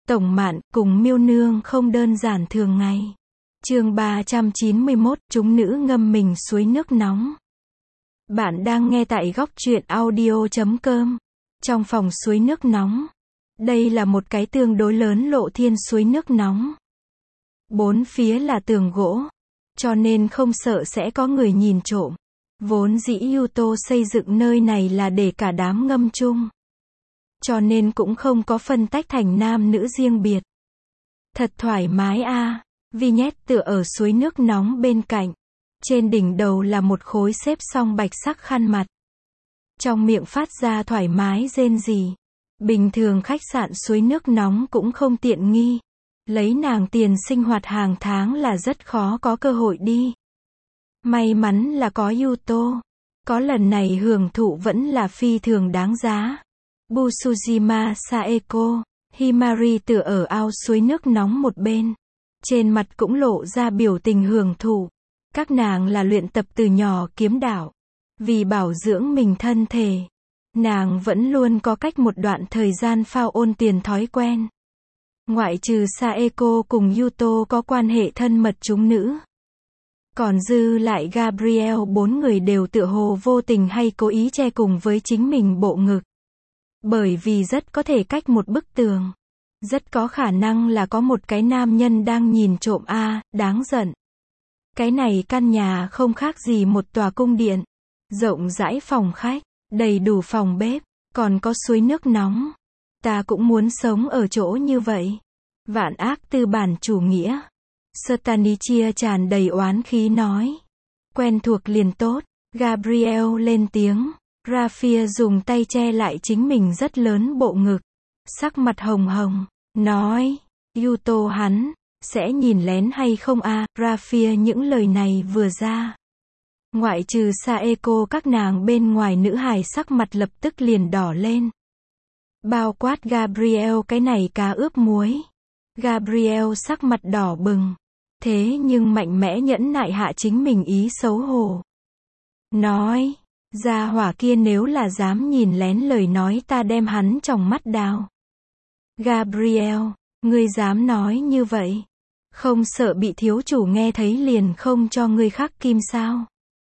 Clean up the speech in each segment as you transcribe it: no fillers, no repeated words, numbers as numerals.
Tổng Mạn cùng Miêu Nương không đơn giản thường ngày. Chương 391, chúng nữ ngâm mình suối nước nóng. Bạn đang nghe tại góc truyện audio.com. Trong phòng suối nước nóng. Đây là một cái tương đối lớn lộ thiên suối nước nóng. Bốn phía là tường gỗ, cho nên không sợ sẽ có người nhìn trộm. Vốn dĩ Yuto xây dựng nơi này là để cả đám ngâm chung, cho nên cũng không có phân tách thành nam nữ riêng biệt. Thật thoải mái a. Vignette tựa ở suối nước nóng bên cạnh. Trên đỉnh đầu là một khối xếp xong bạch sắc khăn mặt. Trong miệng phát ra thoải mái rên rỉ. Bình thường khách sạn suối nước nóng cũng không tiện nghi. Lấy nàng tiền sinh hoạt hàng tháng là rất khó có cơ hội đi. May mắn là có Yuto. Có lần này hưởng thụ vẫn là phi thường đáng giá. Busujima Saeko, Himari tựa ở ao suối nước nóng một bên. Trên mặt cũng lộ ra biểu tình hưởng thụ. Các nàng là luyện tập từ nhỏ kiếm đạo. Vì bảo dưỡng mình thân thể, nàng vẫn luôn có cách một đoạn thời gian phao ôn tiền thói quen. Ngoại trừ Saeko cùng Yuto có quan hệ thân mật chúng nữ, còn dư lại Gabriel, bốn người đều tựa hồ vô tình hay cố ý che cùng với chính mình bộ ngực. Bởi vì rất có thể cách một bức tường, rất có khả năng là có một cái nam nhân đang nhìn trộm a, đáng giận. Cái này căn nhà không khác gì một tòa cung điện. Rộng rãi phòng khách, đầy đủ phòng bếp, còn có suối nước nóng. Ta cũng muốn sống ở chỗ như vậy. Vạn ác tư bản chủ nghĩa. Stanichia tràn đầy oán khí nói. Quen thuộc liền tốt. Gabriel lên tiếng. Raphia dùng tay che lại chính mình rất lớn bộ ngực. Sắc mặt hồng hồng, nói. Yuto hắn sẽ nhìn lén hay không a? Raphia những lời này vừa ra, ngoại trừ Saeko các nàng bên ngoài nữ hài sắc mặt lập tức liền đỏ lên. Bao quát Gabriel cái này cá ướp muối. Gabriel sắc mặt đỏ bừng. Thế nhưng mạnh mẽ nhẫn nại hạ chính mình ý xấu hổ. Nói, gia hỏa kia nếu là dám nhìn lén lời nói ta đem hắn trong mắt đào. Gabriel, ngươi dám nói như vậy? Không sợ bị thiếu chủ nghe thấy liền không cho ngươi khắc kim sao?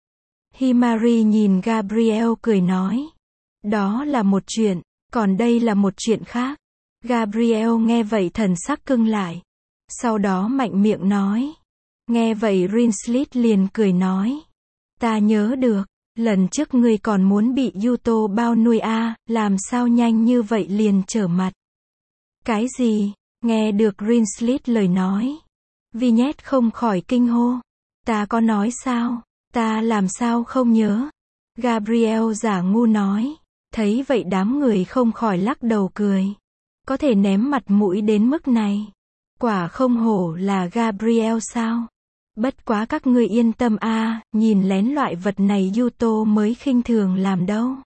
Himari nhìn Gabriel cười nói. Đó là một chuyện, còn đây là một chuyện khác. Gabriel nghe vậy thần sắc cứng lại. Sau đó mạnh miệng nói. Nghe vậy Rinslit liền cười nói. Ta nhớ được, lần trước ngươi còn muốn bị Yuto bao nuôi a, làm sao nhanh như vậy liền trở mặt? Cái gì? Nghe được Rinslit lời nói, Vignette không khỏi kinh hô. Ta có nói sao? Ta làm sao không nhớ? Gabriel giả ngu nói. Thấy vậy đám người không khỏi lắc đầu cười. Có thể ném mặt mũi đến mức này. Quả không hổ là Gabriel sao? Bất quá các ngươi yên tâm a, nhìn lén loại vật này Yuto mới khinh thường làm đâu.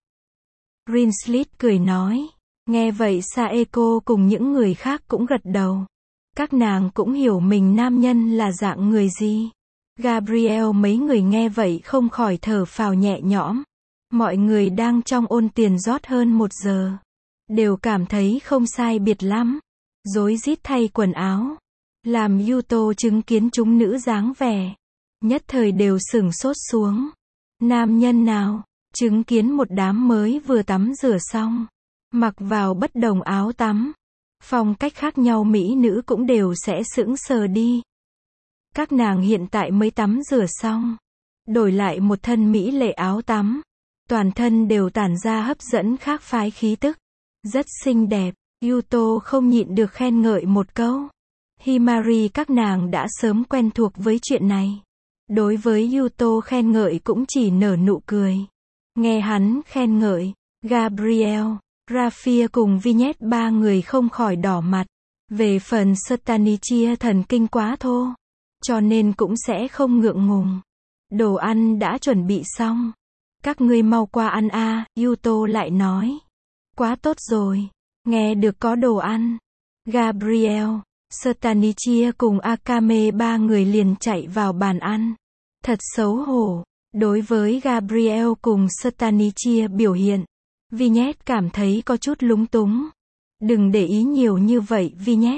Rinslit cười nói. Nghe vậy Saeko cùng những người khác cũng gật đầu. Các nàng cũng hiểu mình nam nhân là dạng người gì. Gabriel mấy người nghe vậy không khỏi thở phào nhẹ nhõm. Mọi người đang trong ôn tiền rót hơn 1 giờ. Đều cảm thấy không sai biệt lắm. Rối rít thay quần áo. Làm Yuto chứng kiến chúng nữ dáng vẻ. Nhất thời đều sửng sốt xuống. Nam nhân nào? Chứng kiến một đám mới vừa tắm rửa xong. Mặc vào bất đồng áo tắm. Phong cách khác nhau mỹ nữ cũng đều sẽ sững sờ đi. Các nàng hiện tại mới tắm rửa xong. Đổi lại một thân mỹ lệ áo tắm. Toàn thân đều tản ra hấp dẫn khác phái khí tức. Rất xinh đẹp. Yuto không nhịn được khen ngợi một câu. Himari các nàng đã sớm quen thuộc với chuyện này. Đối với Yuto khen ngợi cũng chỉ nở nụ cười. Nghe hắn khen ngợi, Gabriel, Raphia cùng Vignette ba người không khỏi đỏ mặt. Về phần Stanichia thần kinh quá thô, cho nên cũng sẽ không ngượng ngùng. Đồ ăn đã chuẩn bị xong. Các ngươi mau qua ăn a, Yuto lại nói. Quá tốt rồi. Nghe được có đồ ăn. Gabriel, Stanichia cùng Akame ba người liền chạy vào bàn ăn. Thật xấu hổ. Đối với Gabriel cùng Stanichia biểu hiện, Vignette cảm thấy có chút lúng túng. Đừng để ý nhiều như vậy Vignette.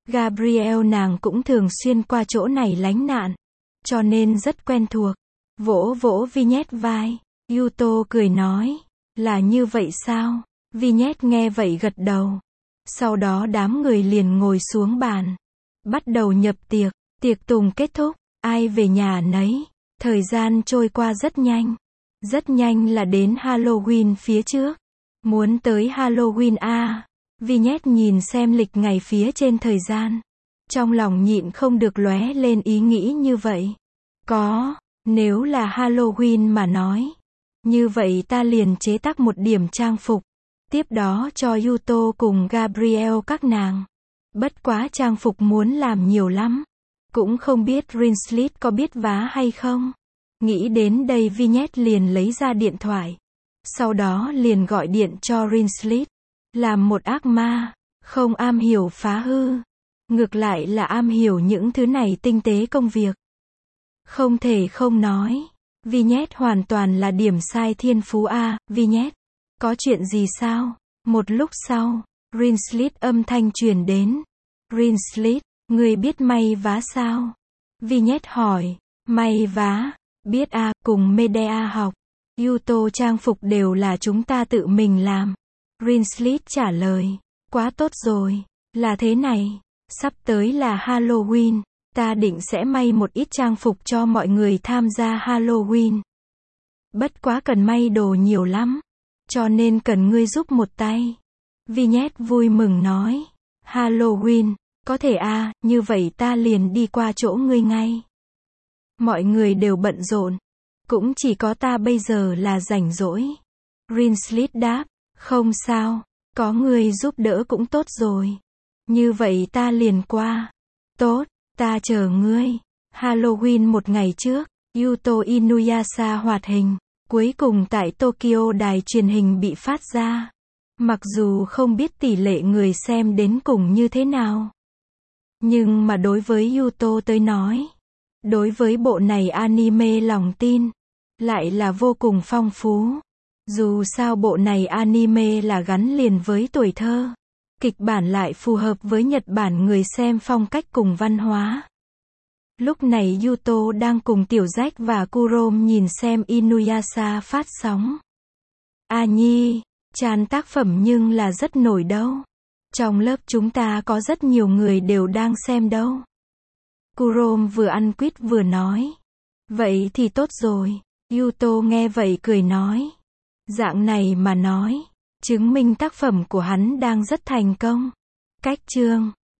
Gabriel nàng cũng thường xuyên qua chỗ này lánh nạn, cho nên rất quen thuộc. Vỗ vỗ Vignette vai, Yuto cười nói, là như vậy sao? Vignette nghe vậy gật đầu. Sau đó đám người liền ngồi xuống bàn, bắt đầu nhập tiệc. Tiệc tùng kết thúc, ai về nhà nấy. Thời gian trôi qua rất nhanh. Rất nhanh là đến Halloween phía trước. Muốn tới Halloween à? Vignette nhìn xem lịch ngày phía trên thời gian. Trong lòng nhịn không được lóe lên ý nghĩ như vậy. Nếu là Halloween mà nói, như vậy ta liền chế tác một điểm trang phục. Tiếp đó cho Yuto cùng Gabriel các nàng. Bất quá trang phục muốn làm nhiều lắm. Cũng không biết Rinslet có biết vá hay không. Nghĩ đến đây Vignette liền lấy ra điện thoại. Sau đó liền gọi điện cho Rinslet. Làm một ác ma, không am hiểu phá hư. Ngược lại là am hiểu những thứ này tinh tế công việc. Không thể không nói. Vignette hoàn toàn là điểm sai thiên phú a. Vignette, có chuyện gì sao? Một lúc sau, Rinslet âm thanh truyền đến. Rinslet, người biết may vá sao? Vignette hỏi. May vá, biết a, cùng Medea học. Yuto trang phục đều là chúng ta tự mình làm. Rinslet trả lời. Quá tốt rồi. Là thế này, sắp tới là Halloween, ta định sẽ may một ít trang phục cho mọi người tham gia Halloween. Bất quá cần may đồ nhiều lắm, cho nên cần ngươi giúp một tay. Vignette vui mừng nói. Halloween, có thể à, như vậy ta liền đi qua chỗ ngươi ngay. Mọi người đều bận rộn, cũng chỉ có ta bây giờ là rảnh rỗi. Rinslet đáp, không sao, có người giúp đỡ cũng tốt rồi. Như vậy ta liền qua. Tốt, ta chờ ngươi. Halloween một ngày trước, Yuto Inuyasha hoạt hình, cuối cùng tại Tokyo đài truyền hình bị phát ra. Mặc dù không biết tỷ lệ người xem đến cùng như thế nào. Nhưng mà đối với Yuto tới nói, đối với bộ này anime lòng tin, lại là vô cùng phong phú. Dù sao bộ này anime là gắn liền với tuổi thơ. Kịch bản lại phù hợp với Nhật Bản người xem phong cách cùng văn hóa. Lúc này Yuto đang cùng Tiểu Jack và Kurom nhìn xem Inuyasha phát sóng. Nhi, Chan tác phẩm nhưng là rất nổi đâu. Trong lớp chúng ta có rất nhiều người đều đang xem đâu. Kurom vừa ăn quýt vừa nói. Vậy thì tốt rồi. Yuto nghe vậy cười nói. Dạng này mà nói, chứng minh tác phẩm của hắn đang rất thành công. Cách chương